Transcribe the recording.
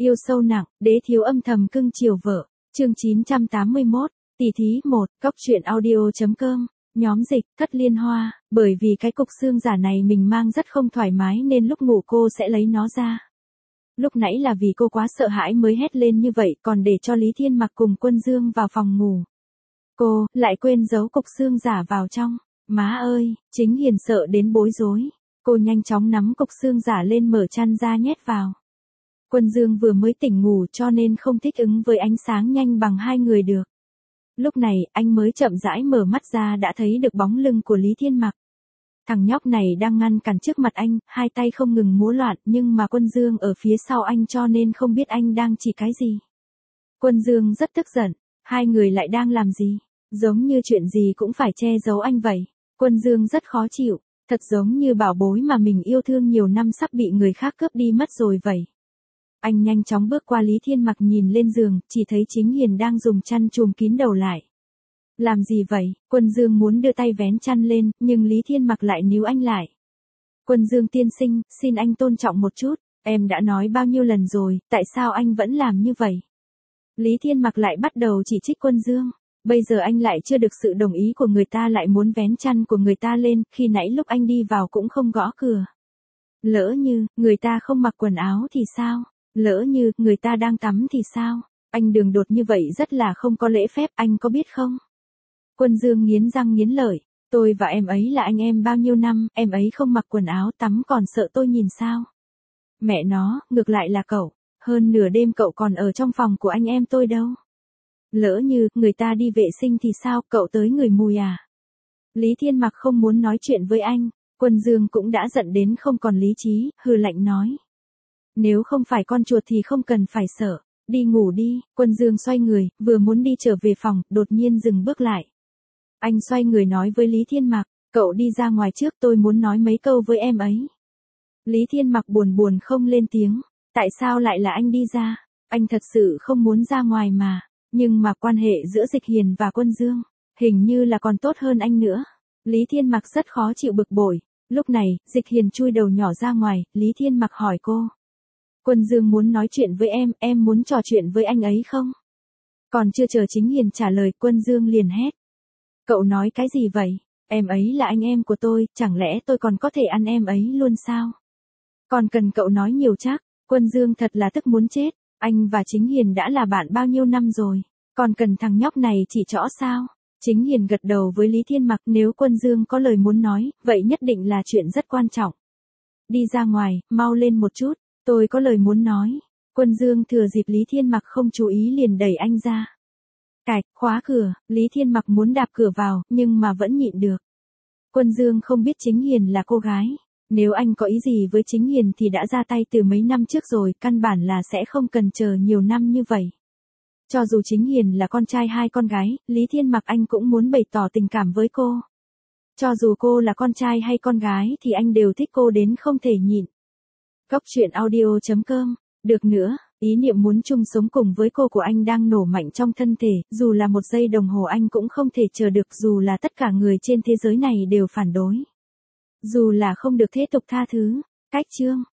Yêu sâu nặng, đế thiếu âm thầm cưng chiều vợ. Chương 981, tỷ thí 1, cốc truyện audio.com, nhóm dịch, Cất Liên Hoa, bởi vì cái cục xương giả này mình mang rất không thoải mái nên lúc ngủ cô sẽ lấy nó ra. Lúc nãy là vì cô quá sợ hãi mới hét lên như vậy, còn để cho Lý Thiên Mặc cùng Quân Dương vào phòng ngủ. Cô lại quên giấu cục xương giả vào trong. Má ơi, Chính Hiền sợ đến bối rối. Cô nhanh chóng nắm cục xương giả lên mở chăn ra nhét vào. Quân Dương vừa mới tỉnh ngủ cho nên không thích ứng với ánh sáng nhanh bằng hai người được. Lúc này, anh mới chậm rãi mở mắt ra đã thấy được bóng lưng của Lý Thiên Mặc. Thằng nhóc này đang ngăn cản trước mặt anh, hai tay không ngừng múa loạn, nhưng mà Quân Dương ở phía sau anh cho nên không biết anh đang chỉ cái gì. Quân Dương rất tức giận, hai người lại đang làm gì? Giống như chuyện gì cũng phải che giấu anh vậy. Quân Dương rất khó chịu, thật giống như bảo bối mà mình yêu thương nhiều năm sắp bị người khác cướp đi mất rồi vậy. Anh nhanh chóng bước qua Lý Thiên Mặc nhìn lên giường, chỉ thấy Chính Hiền đang dùng chăn trùm kín đầu lại. Làm gì vậy? Quân Dương muốn đưa tay vén chăn lên, nhưng Lý Thiên Mặc lại níu anh lại. Quân Dương tiên sinh, xin anh tôn trọng một chút, em đã nói bao nhiêu lần rồi, tại sao anh vẫn làm như vậy? Lý Thiên Mặc lại bắt đầu chỉ trích Quân Dương. Bây giờ anh lại chưa được sự đồng ý của người ta lại muốn vén chăn của người ta lên, khi nãy lúc anh đi vào cũng không gõ cửa. Lỡ như, người ta không mặc quần áo thì sao? Lỡ như, người ta đang tắm thì sao? Anh đường đột như vậy rất là không có lễ phép, anh có biết không? Quân Dương nghiến răng nghiến lợi, tôi và em ấy là anh em bao nhiêu năm, em ấy không mặc quần áo tắm còn sợ tôi nhìn sao? Mẹ nó, ngược lại là cậu, hơn nửa đêm cậu còn ở trong phòng của anh em tôi đâu? Lỡ như, người ta đi vệ sinh thì sao, cậu tới người mùi à? Lý Thiên Mặc không muốn nói chuyện với anh, Quân Dương cũng đã giận đến không còn lý trí, hừ lạnh nói. Nếu không phải con chuột thì không cần phải sợ, đi ngủ đi. Quân Dương xoay người, vừa muốn đi trở về phòng, đột nhiên dừng bước lại. Anh xoay người nói với Lý Thiên Mặc, cậu đi ra ngoài trước, tôi muốn nói mấy câu với em ấy. Lý Thiên Mặc buồn buồn không lên tiếng, tại sao lại là anh đi ra? Anh thật sự không muốn ra ngoài mà, nhưng mà quan hệ giữa Dịch Hiền và Quân Dương, hình như là còn tốt hơn anh nữa. Lý Thiên Mặc rất khó chịu bực bội. Lúc này, Dịch Hiền chui đầu nhỏ ra ngoài, Lý Thiên Mặc hỏi cô. Quân Dương muốn nói chuyện với em muốn trò chuyện với anh ấy không? Còn chưa chờ Chính Hiền trả lời, Quân Dương liền hét. Cậu nói cái gì vậy? Em ấy là anh em của tôi, chẳng lẽ tôi còn có thể ăn em ấy luôn sao? Còn cần cậu nói nhiều chắc, Quân Dương thật là tức muốn chết, anh và Chính Hiền đã là bạn bao nhiêu năm rồi, còn cần thằng nhóc này chỉ trỏ sao? Chính Hiền gật đầu với Lý Thiên Mặc, nếu Quân Dương có lời muốn nói, vậy nhất định là chuyện rất quan trọng. Đi ra ngoài, mau lên một chút. Tôi có lời muốn nói. Quân Dương thừa dịp Lý Thiên Mặc không chú ý liền đẩy anh ra. Cạch, khóa cửa, Lý Thiên Mặc muốn đạp cửa vào, nhưng mà vẫn nhịn được. Quân Dương không biết Chính Hiền là cô gái. Nếu anh có ý gì với Chính Hiền thì đã ra tay từ mấy năm trước rồi, căn bản là sẽ không cần chờ nhiều năm như vậy. Cho dù Chính Hiền là con trai hai con gái, Lý Thiên Mặc anh cũng muốn bày tỏ tình cảm với cô. Cho dù cô là con trai hay con gái thì anh đều thích cô đến không thể nhịn. Cốc truyện audio.com, được nữa, ý niệm muốn chung sống cùng với cô của anh đang nổ mạnh trong thân thể, dù là một giây đồng hồ anh cũng không thể chờ được, dù là tất cả người trên thế giới này đều phản đối. Dù là không được thế tục tha thứ. Cách chương